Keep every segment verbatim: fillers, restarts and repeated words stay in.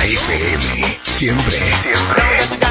La F M, siempre, siempre.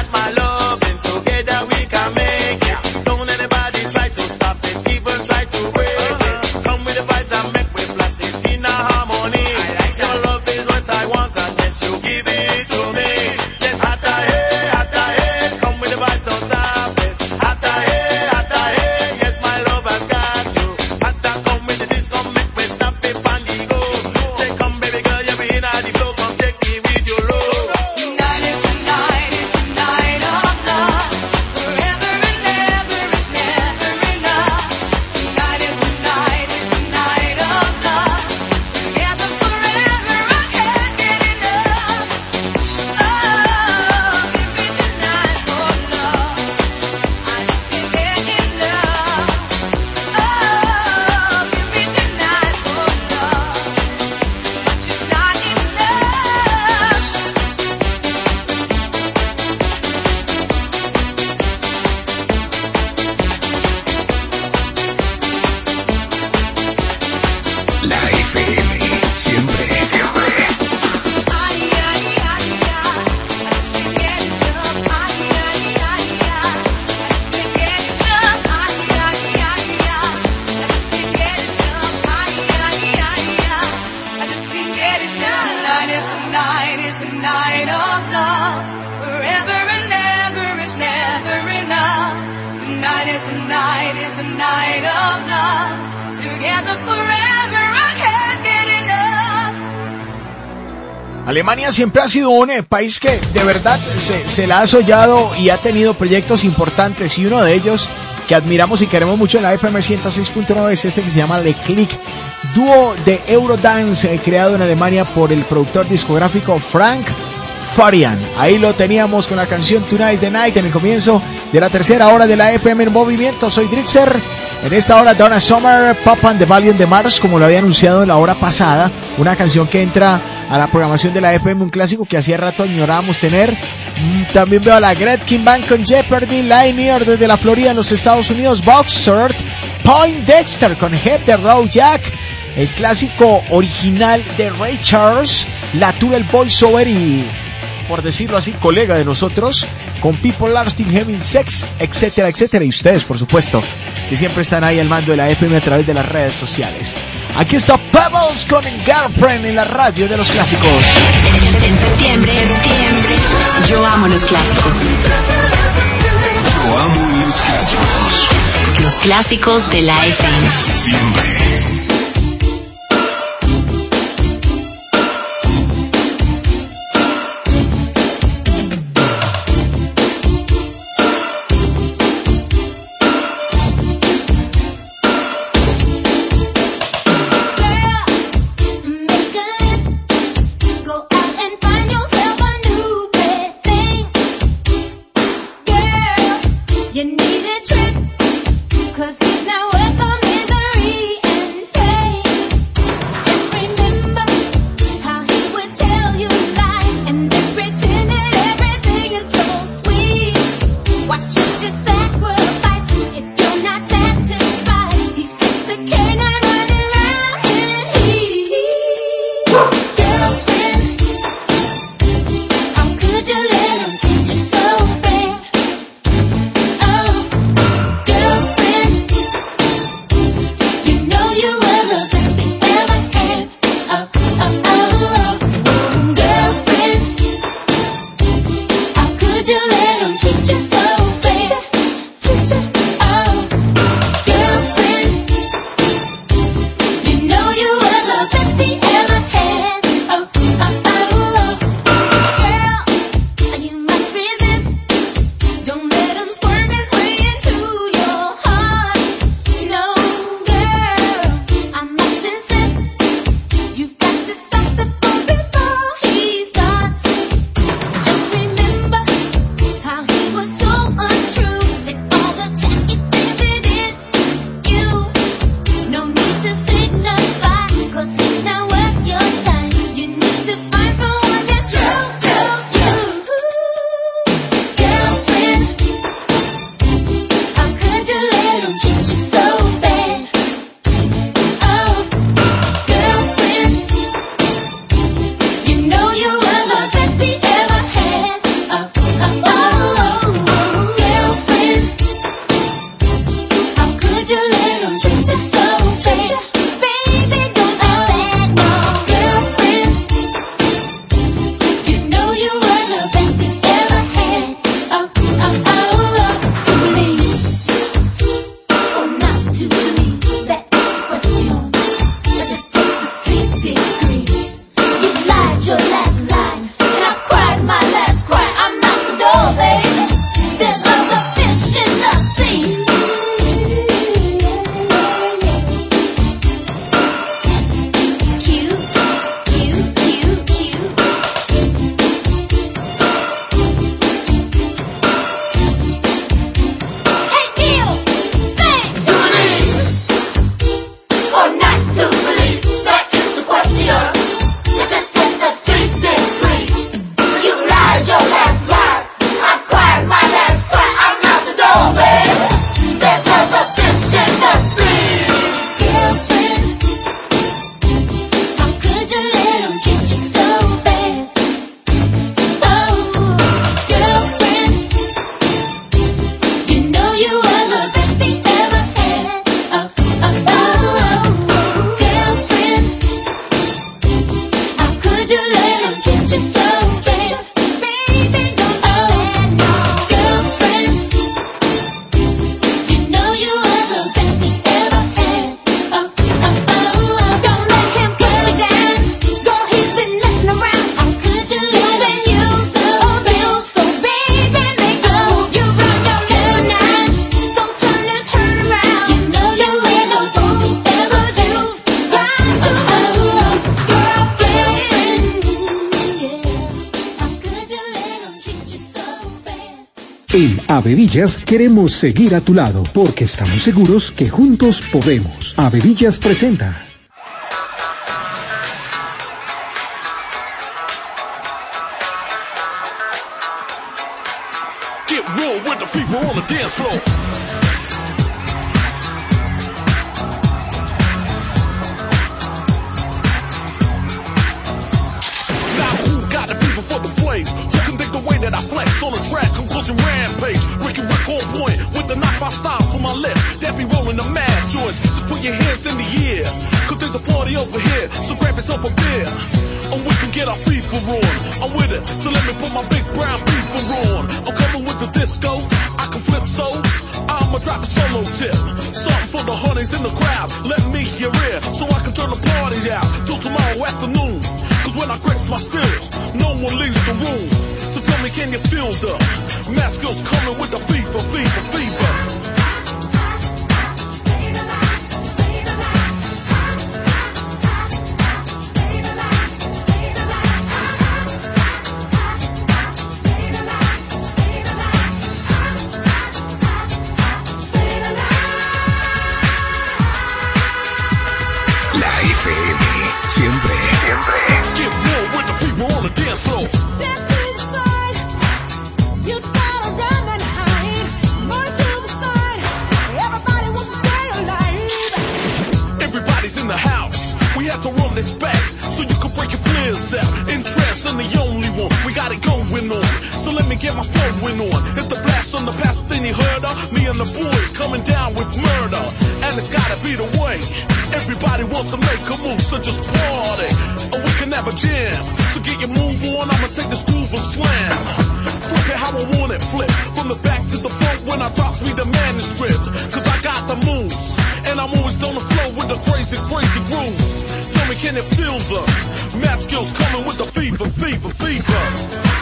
Alemania siempre ha sido un eh, país que de verdad se, se la ha soñado y ha tenido proyectos importantes, y uno de ellos que admiramos y queremos mucho en la F M ciento seis punto nueve es este que se llama Le Click, dúo de Eurodance eh, creado en Alemania por el productor discográfico Frank Farian. Ahí lo teníamos con la canción Tonight the Night en el comienzo de la tercera hora de la F M en movimiento. Soy Drixer. En esta hora Donna Summer, Pop and the Valiant de Mars, como lo había anunciado en la hora pasada, una canción que entra a la programación de la F M, un clásico que hacía rato ignorábamos tener. También veo a la Gretchen Band con Jeopardy, Linear desde la Florida en los Estados Unidos, Boxer, Point Dexter con Hit the Road Jack, el clásico original de Ray Charles, la tuve el voiceover y, por decirlo así, colega de nosotros, con People Are Still Having Sex, etcétera, etcétera, y ustedes, por supuesto, que siempre están ahí al mando de la F M a través de las redes sociales. Aquí está Pebbles con Girlfriend en la radio de los clásicos. En, en septiembre, septiembre, yo amo los clásicos. Yo amo los clásicos. Los clásicos de la F M. Siempre. You need a trip, 'cause he's not worth the misery. And En Avevillas queremos seguir a tu lado porque estamos seguros que juntos podemos. Avevillas presenta. Get real with the fever on the dance floor. Now who got the fever for the flame? Who can dig the way that I flex on the track? Conclusion rampage. Ricky Rick on point with the knock five style for my lip. That be rolling the mad joints. So put your hands in the air. Cause there's a party over here. So grab yourself a beer. And we can get our fever on. I'm with it. So let me put my big brown fever on. I'm coming with the disco. I can flip so. I'ma drop a solo tip. Something for the honeys in the crowd. Let me hear it. So I can turn the party out till tomorrow afternoon. Cause when I grips my stills, no one leaves the room. So tell me, can you feel the mask skills coming with the fever, fever, fever? Siempre, siempre. Get real with the fever on the dance floor. Step to the side, you gotta run and hide. More to the side, everybody wants to stay alive. Everybody's in the house, we have to run this back so you can break your flares out. Interest in the only one, we got it going on. So let me get my flowing on. It's the blast on the past thing you heard of. Me and the boys coming down with murder, and it's gotta be the way. Everybody wants to make a move, so just party, and we can have a jam. So get your move on, I'ma take this groove and slam. Flip it how I want it, flip from the back to the front when I drops me the manuscript. Cause I got the moves, and I'm always on the flow with the crazy, crazy grooves. Tell me, can it feel the math skills coming with the fever, fever, fever?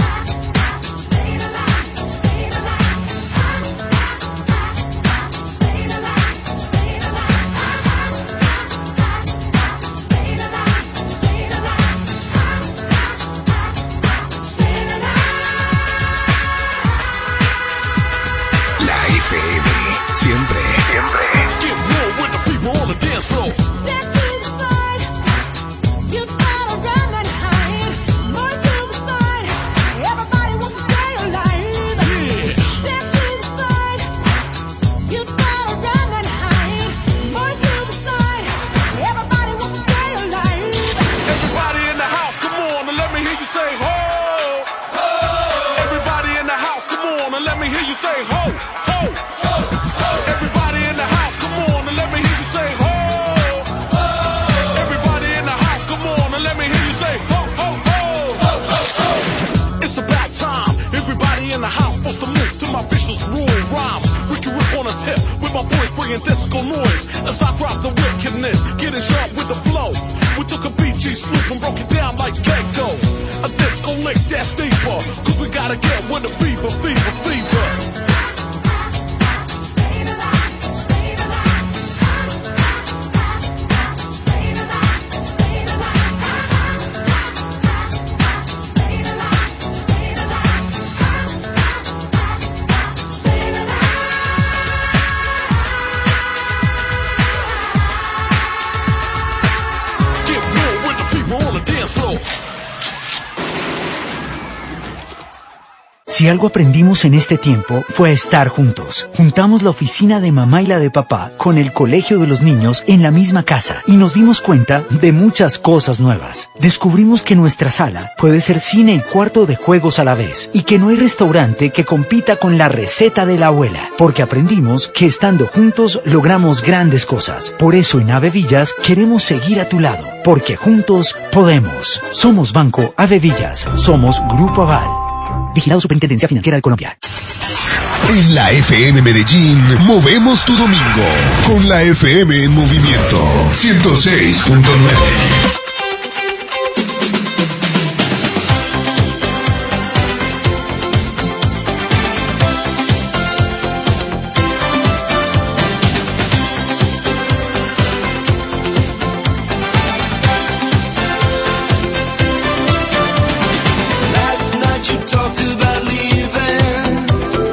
Siempre, siempre. Get real with the fever on the dance floor. Step to the side, you gotta run and hide. More to the side, everybody wants to stay alive. Yeah. Step to the side, you gotta run and hide. More to the side, everybody wants to stay alive. Everybody in the house, come on and let me hear you say ho. Ho. Everybody in the house, come on and let me hear you say ho, ho. Everybody in the house, come on and let me hear you say ho. Ho. Everybody in the house, come on and let me hear you say ho, ho, ho. Ho, ho, ho. It's about time. Everybody in the house supposed to move to my vicious rule rhymes. Ricky Rip on a tip with my boys bringing disco noise. As I drop the wickedness, getting sharp with the flow. We took a B G swoop and broke it down like Gecko. A disco lick that's deeper. Cause we gotta get with the fever, fever, fever. Si algo aprendimos en este tiempo fue estar juntos. Juntamos la oficina de mamá y la de papá con el colegio de los niños en la misma casa y nos dimos cuenta de muchas cosas nuevas. Descubrimos que nuestra sala puede ser cine y cuarto de juegos a la vez y que no hay restaurante que compita con la receta de la abuela, porque aprendimos que estando juntos logramos grandes cosas. Por eso en Avevillas queremos seguir a tu lado, porque juntos podemos. Somos Banco Avevillas, somos Grupo Aval. Vigilado Superintendencia Financiera de Colombia. En la F M Medellín, movemos tu domingo con la F M en movimiento ciento seis punto nueve. Last night you talked about leaving.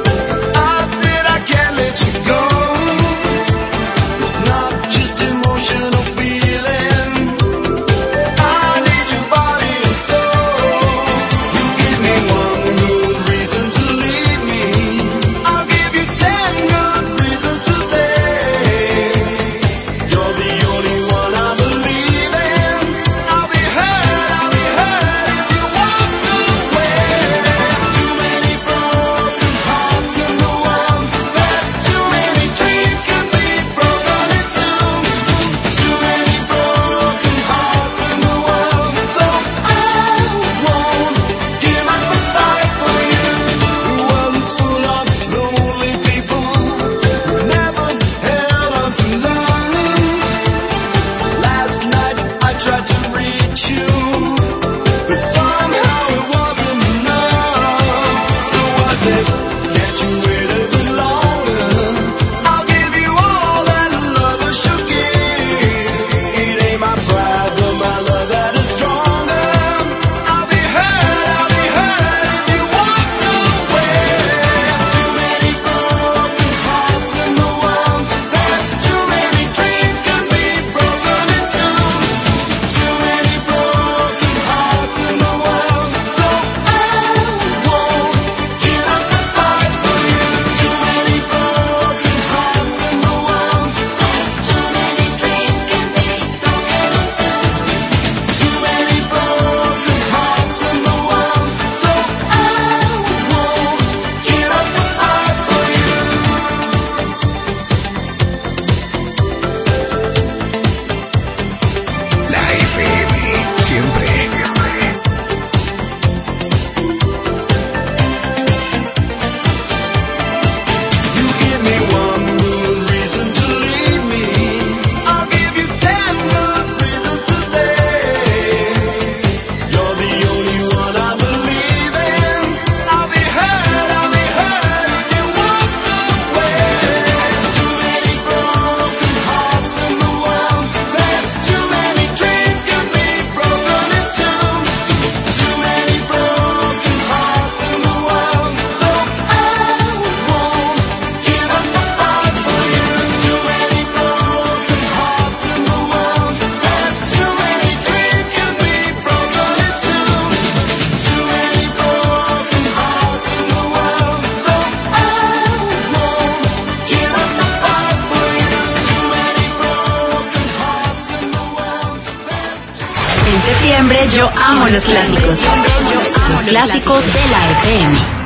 Yo amo los clásicos. Los clásicos de la F M.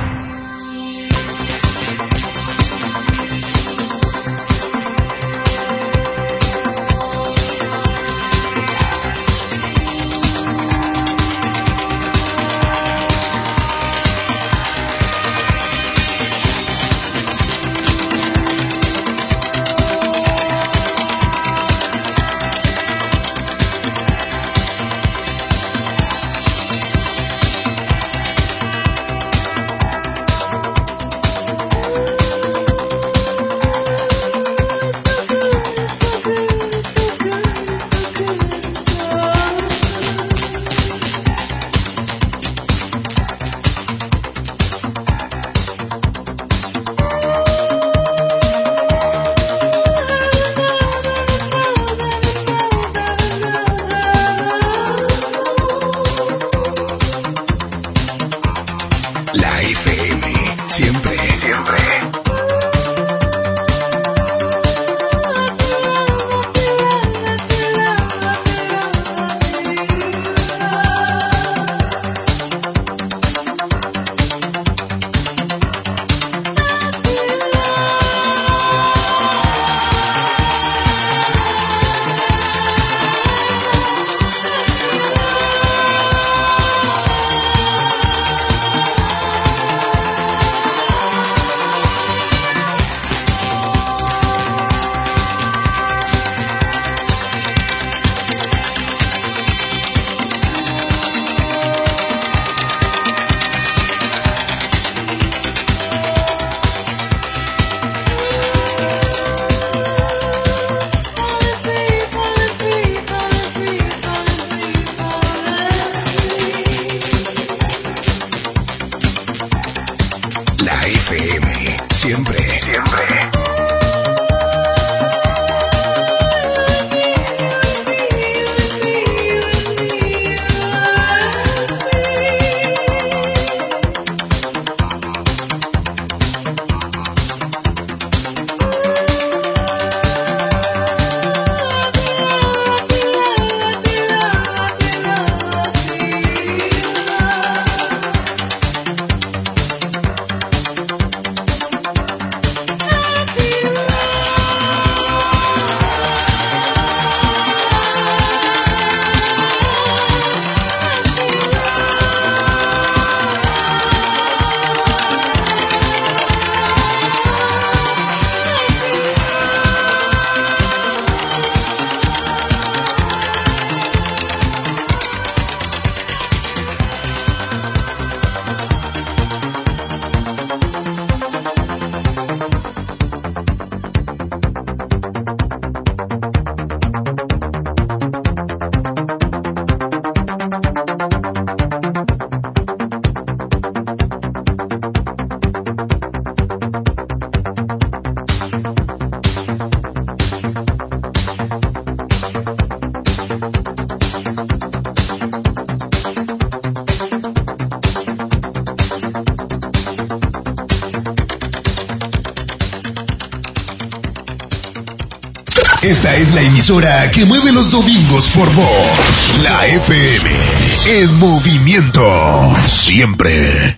Esta es la emisora que mueve los domingos por vos. La F M. En movimiento. Siempre.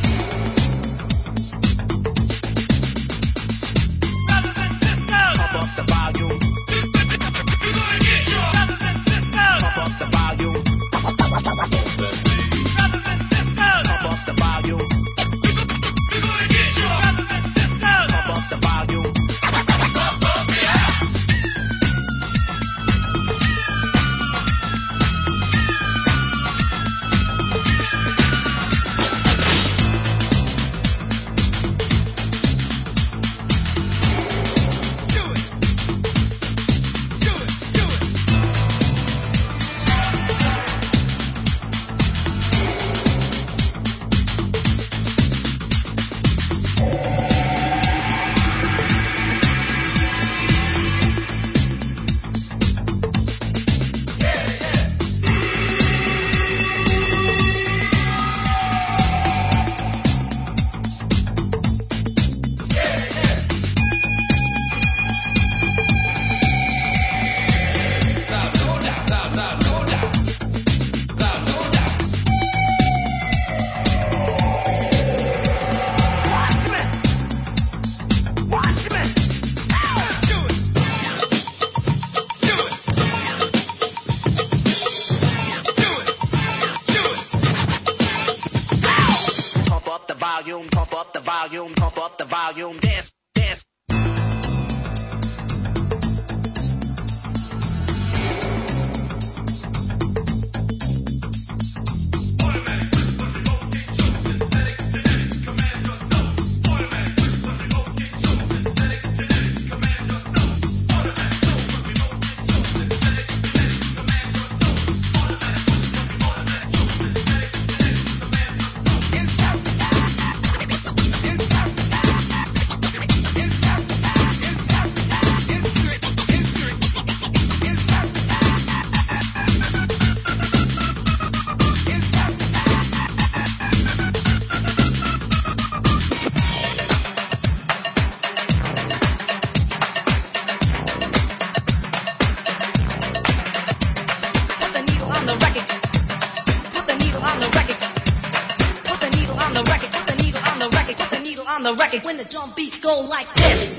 Pump up the record when the drum beats go like this.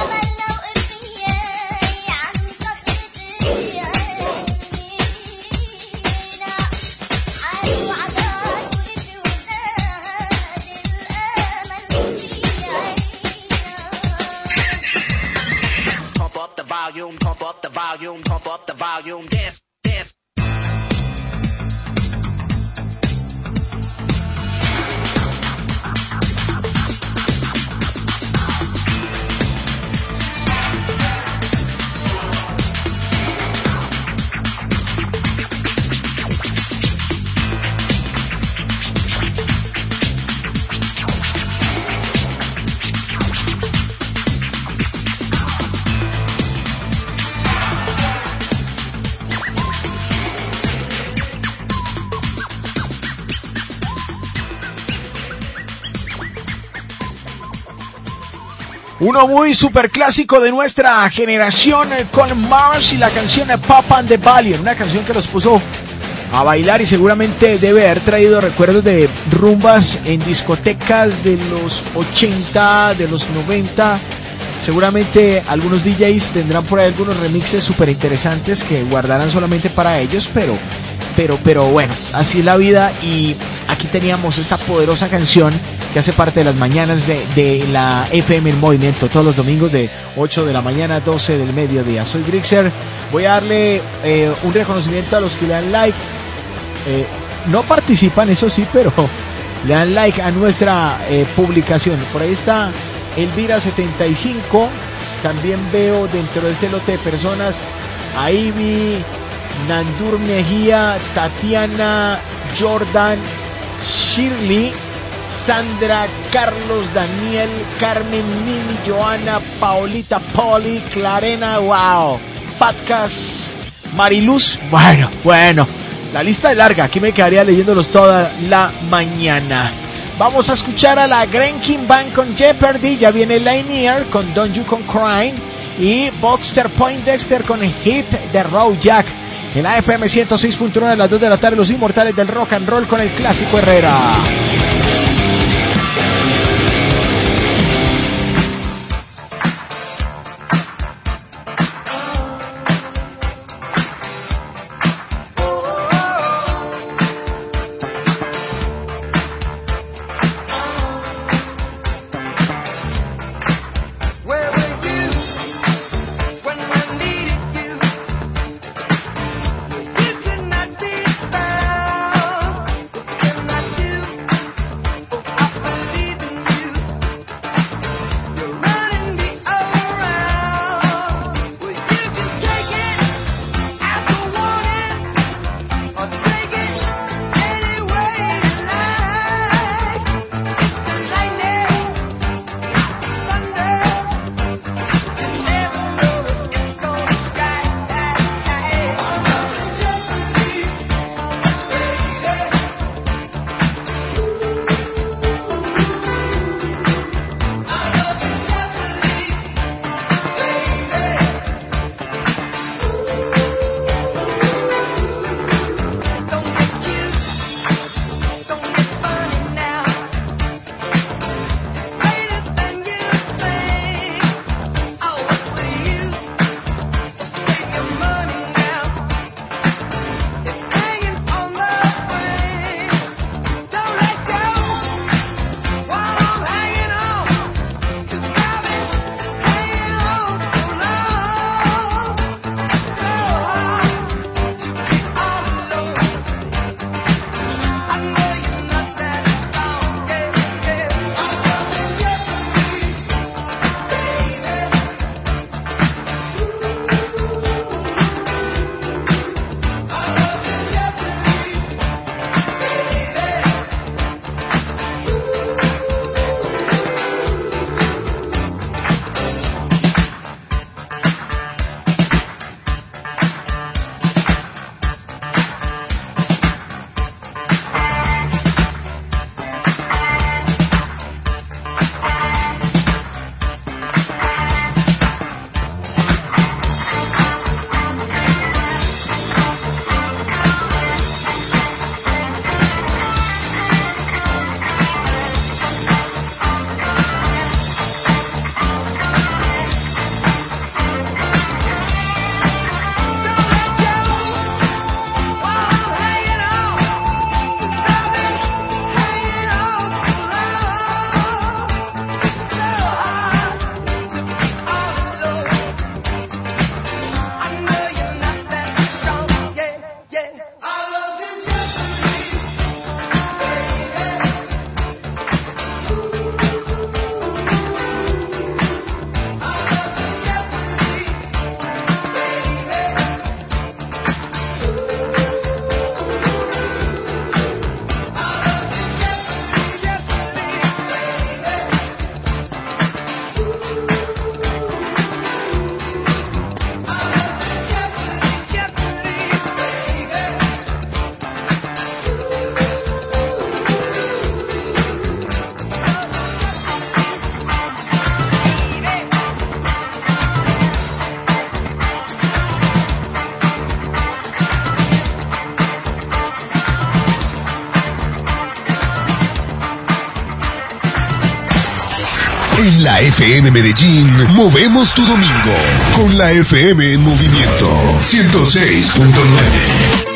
Pump up the volume, pump up the volume, pump up the volume, dance, dance. Uno muy super clásico de nuestra generación eh, con Mars y la canción eh, Pop and the Valiant, una canción que los puso a bailar y seguramente debe haber traído recuerdos de rumbas en discotecas de los ochenta, de los noventa. Seguramente algunos D Js tendrán por ahí algunos remixes súper interesantes que guardarán solamente para ellos, pero, pero, pero bueno, así es la vida. Y aquí teníamos esta poderosa canción que hace parte de las mañanas de, de la F M en movimiento, todos los domingos de ocho de la mañana a doce del mediodía. Soy Grixer, voy a darle eh, un reconocimiento a los que le dan like, eh, no participan, eso sí, pero le dan like a nuestra eh, publicación. Por ahí está Elvira setenta y cinco, también veo dentro de este lote de personas a Ivy, Nandur Mejía, Tatiana, Jordan, Shirley, Sandra, Carlos, Daniel, Carmen, Mimi, Joana, Paolita, Poli, Clarena, wow, Patcas, Mariluz, bueno, bueno, la lista es larga, aquí me quedaría leyéndolos toda la mañana. Vamos a escuchar a la Grenkin Band con Jeopardy, ya viene Lanier con Don't You Come Crying y Boxster Poindexter con Hit de Road Jack. En la F M ciento seis punto nueve a las dos de la tarde, los inmortales del rock and roll con el clásico Herrera. You cannot be found. la F M Medellín, movemos tu domingo con la F M en movimiento ciento seis punto nueve.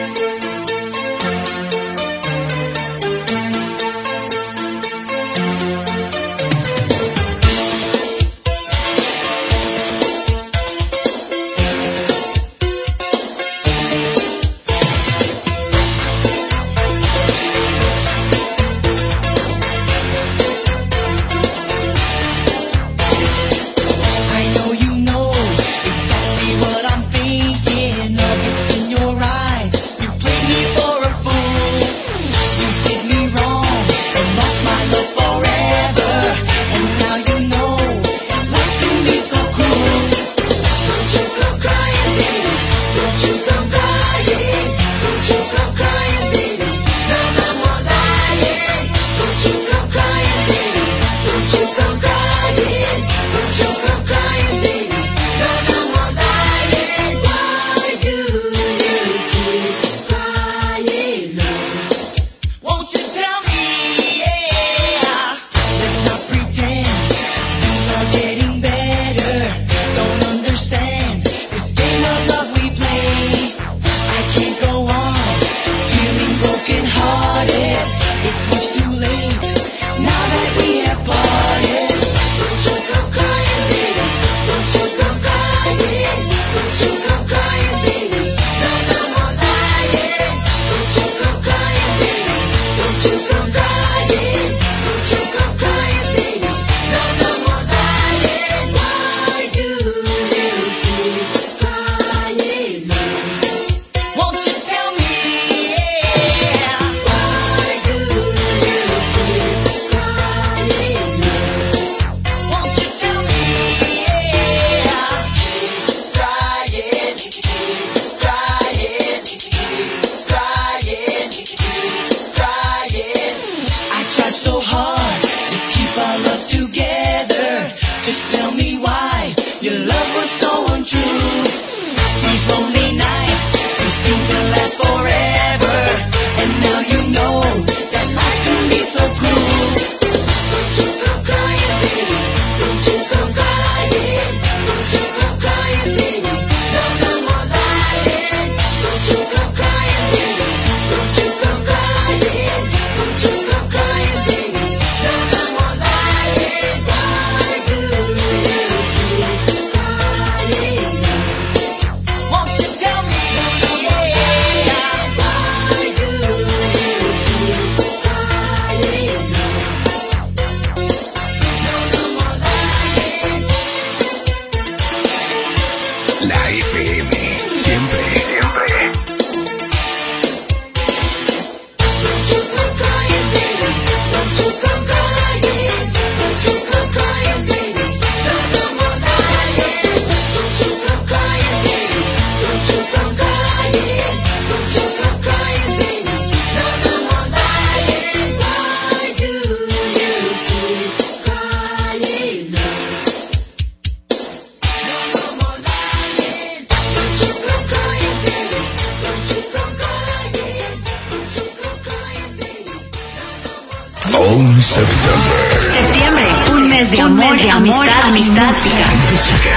Septiembre, un mes de amor, de amistad, amistad, música.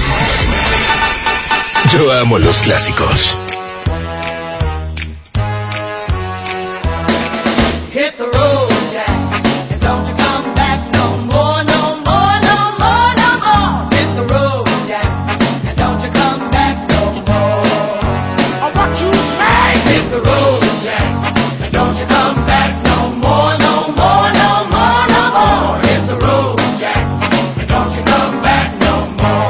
Yo amo los clásicos. Hit the road, Jack, and don't you come back no more, no more, no more, no more. Hit the road, Jack, and don't you come back no more. Oh, what you say? Hit the road, Jack, and don't you come back no more, no more, no more, no more. Hit the road, Jack, and don't you come back no more.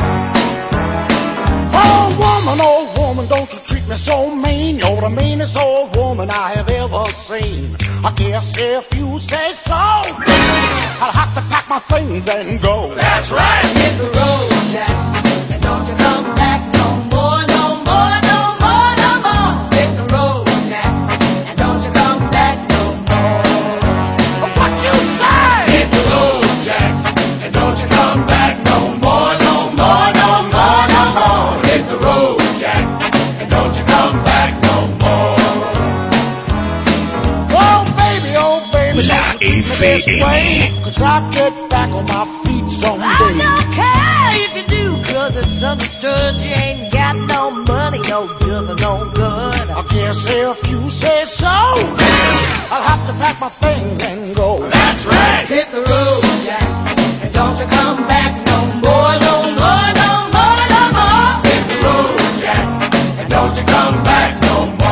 Oh, woman, oh, woman, don't you treat me so mean. You're the meanest old woman I have ever seen. I guess if you say so, I'll have to pack my things and go. That's right. Hit the road, Jack, and don't you come back no more, no more, no more, no more. Hit the road, Jack, and don't you come back no more. What you say? Hit the road, Jack, and don't you come back no more, no more, no more, no more. Hit the road, Jack, and don't you come back no more. Oh, baby, oh, baby. La F F M. Cause I get back on my feet someday. I don't care if you do, cause it's understood you ain't got no money, no does no good. I guess if you say so, I'll have to pack my things and go. That's right. Hit the road, Jack, and don't you come back no more, no more, no more, no more. Hit the road, Jack, and don't you come back no more.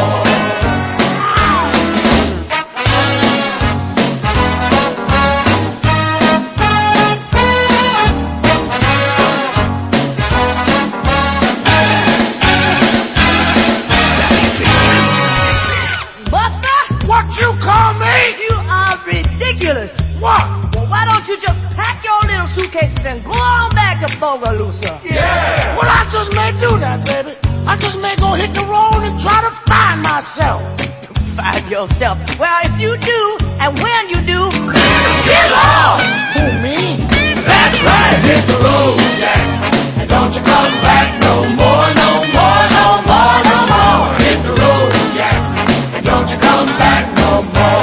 What? Well, why don't you just pack your little suitcases and go on back to Bogalusa? Yeah. Well, I just may do that, baby. I just may go hit the road and try to find myself. Find yourself? Well, if you do, and when you do, get lost. Who, me? That's right. Hit the road, Jack, and don't you come back no more, no more, no more, no more. Hit the road, Jack, and don't you come back no more.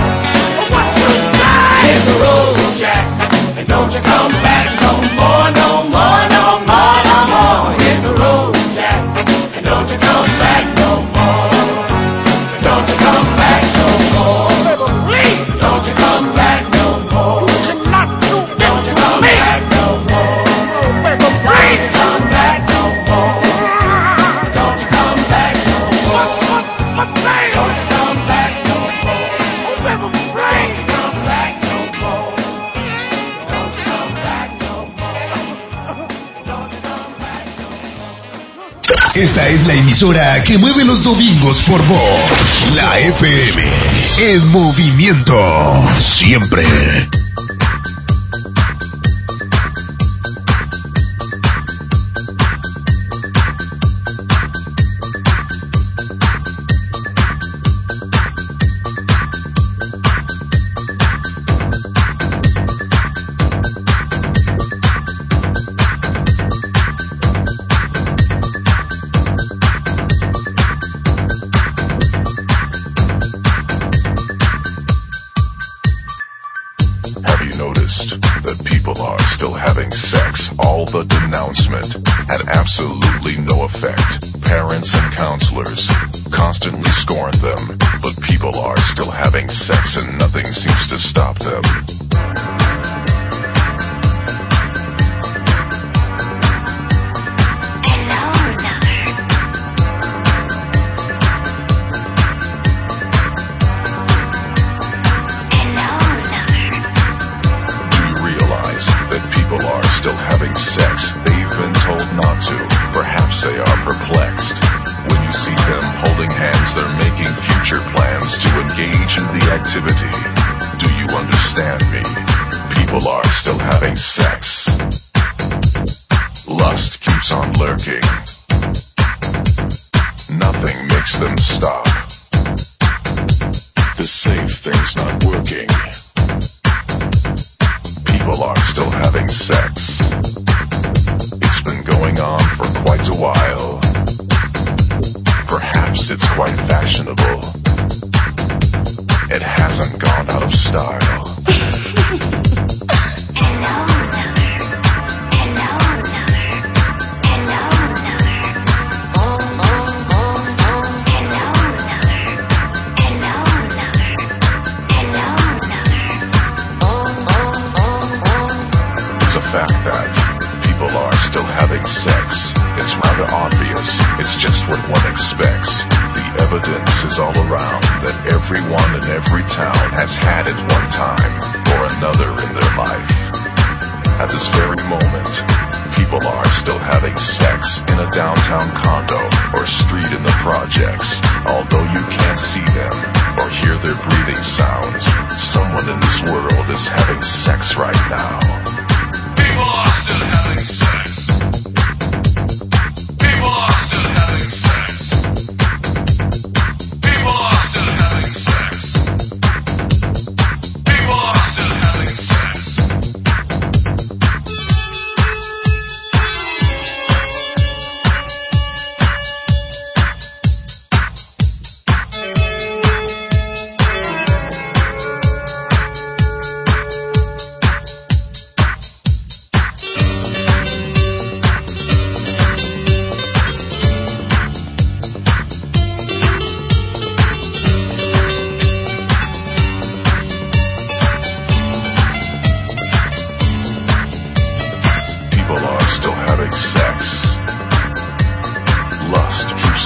Hit the road, Jack, and don't you come back no more, no more, no more, no more. Hit the road, Jack, and don't you come back no more. Don't you come back no more. Please. Don't you come back no more. You cannot do this. Don't you come me. back no more. Oh, baby, Don't please. you come back no more. Don't you come back no more. What, what, what, baby? Don't you come back no more. Oh, baby, please. Don't you come back no more. Don't you come back no more. Don't you come back no more. Esta es la emisora que mueve los domingos por voz. La F M. En movimiento. Siempre. The denouncement had absolutely no effect. Parents and counselors constantly scorn them, but people are still having sex and nothing seems to stop them. Sex, they've been told not to. Perhaps they are perplexed. When you see them holding hands, they're making future plans to engage in the activity. Do you understand me? People are still having sex. Lust keeps on lurking. Nothing makes them stop. The safe thing's not working. People are still having sex. It's been going on for quite a while. Perhaps it's quite fashionable. It hasn't gone out of style. It's a fact that people are still having sex. It's rather obvious. It's just what one expects. The evidence is all around that everyone in every town has had it one time or another in their life. At this very moment, people are still having sex in a downtown condo or street in the projects. Although you can't see them or hear their breathing sounds, someone in this world is having sex right now. People are still having sex. People are still having sex. People are still having sex. People are still having sex.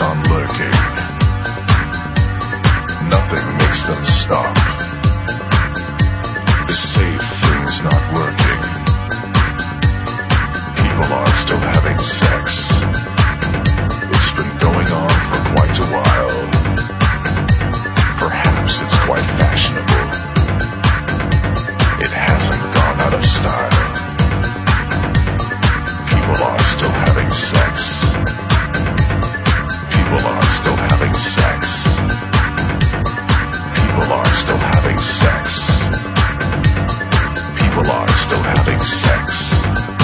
keeps on lurking. Nothing makes them stop. The safe thing's not working. People are still having sex. It's been going on for quite a while. Perhaps it's quite fashionable. It hasn't gone out of style. People are still having sex. People are still having sex. People are still having sex. People are still having sex.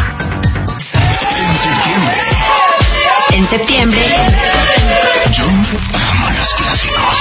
En septiembre, yo amo los clásicos.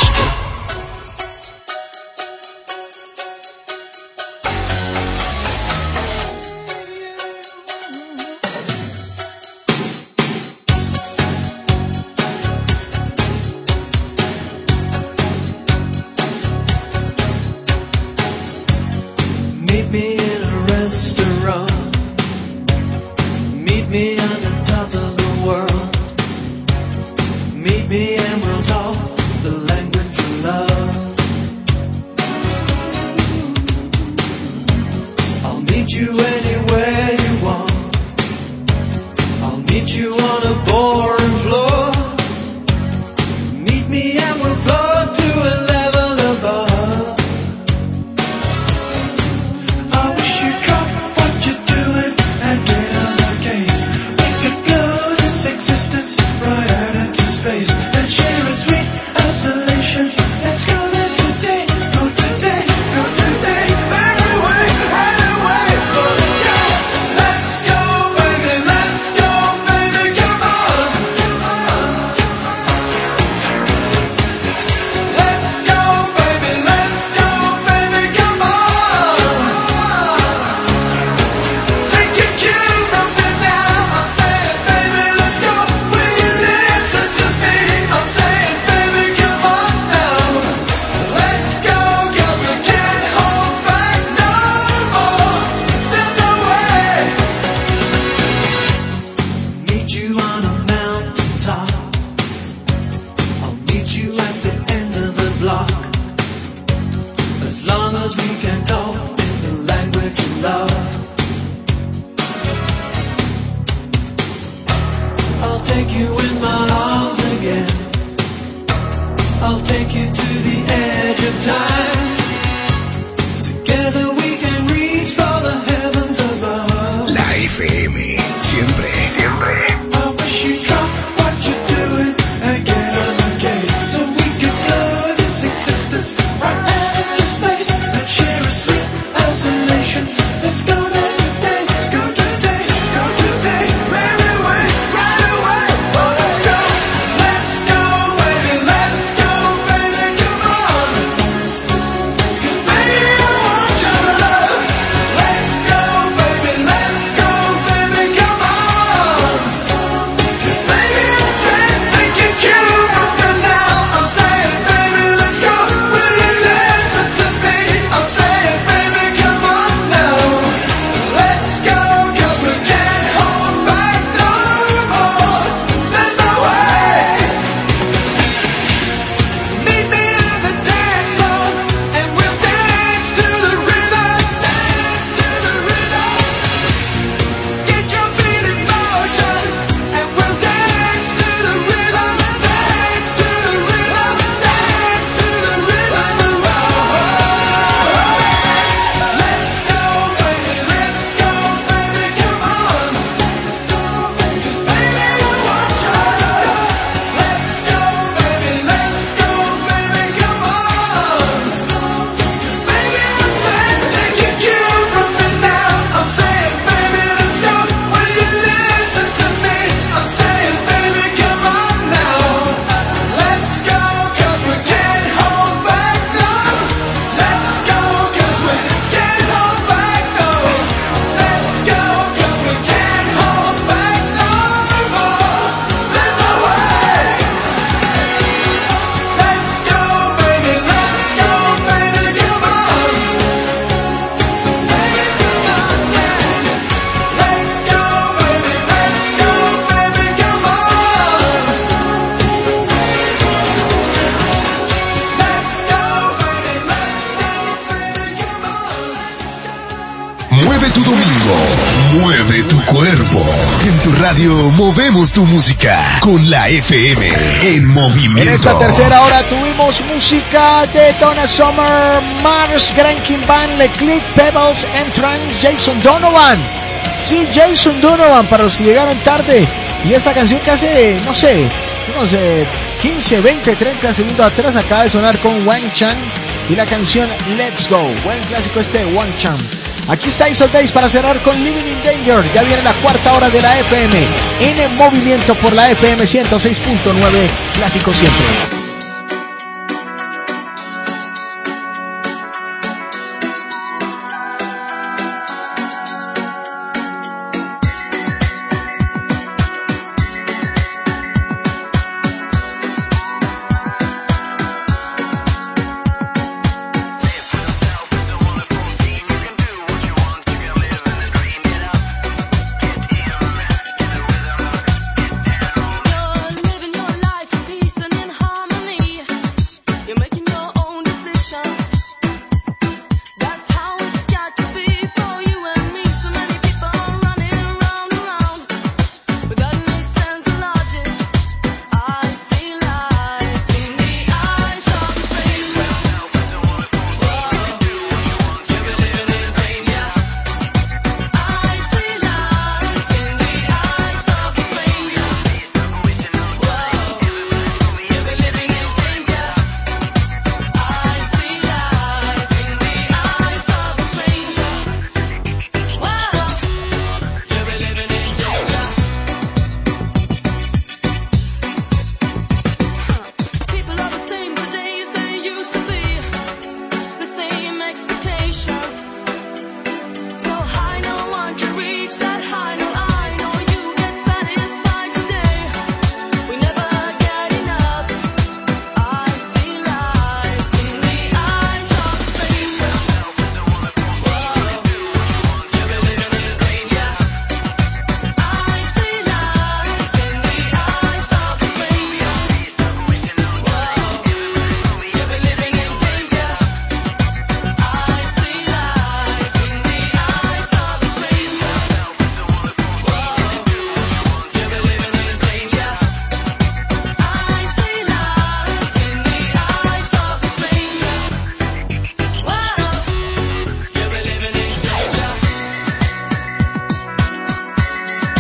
cuerpo. En tu radio movemos tu música con la F M en movimiento. En esta tercera hora tuvimos música de Donna Summer, Mars, Grand King Band, Leclerc, Pebbles, Entrance, Jason Donovan. Sí, Jason Donovan, para los que llegaron tarde. Y esta canción que hace, no sé, unos eh, quince, veinte, treinta segundos atrás acaba de sonar con Wang Chan y la canción Let's Go. Buen clásico este de Wang Chan. Aquí está Ace of Base para cerrar con Living in Danger. Ya viene la cuarta hora de la F M en el movimiento por la F M ciento seis punto nueve, clásico siempre.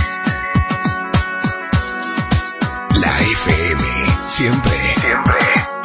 La F M, siempre, siempre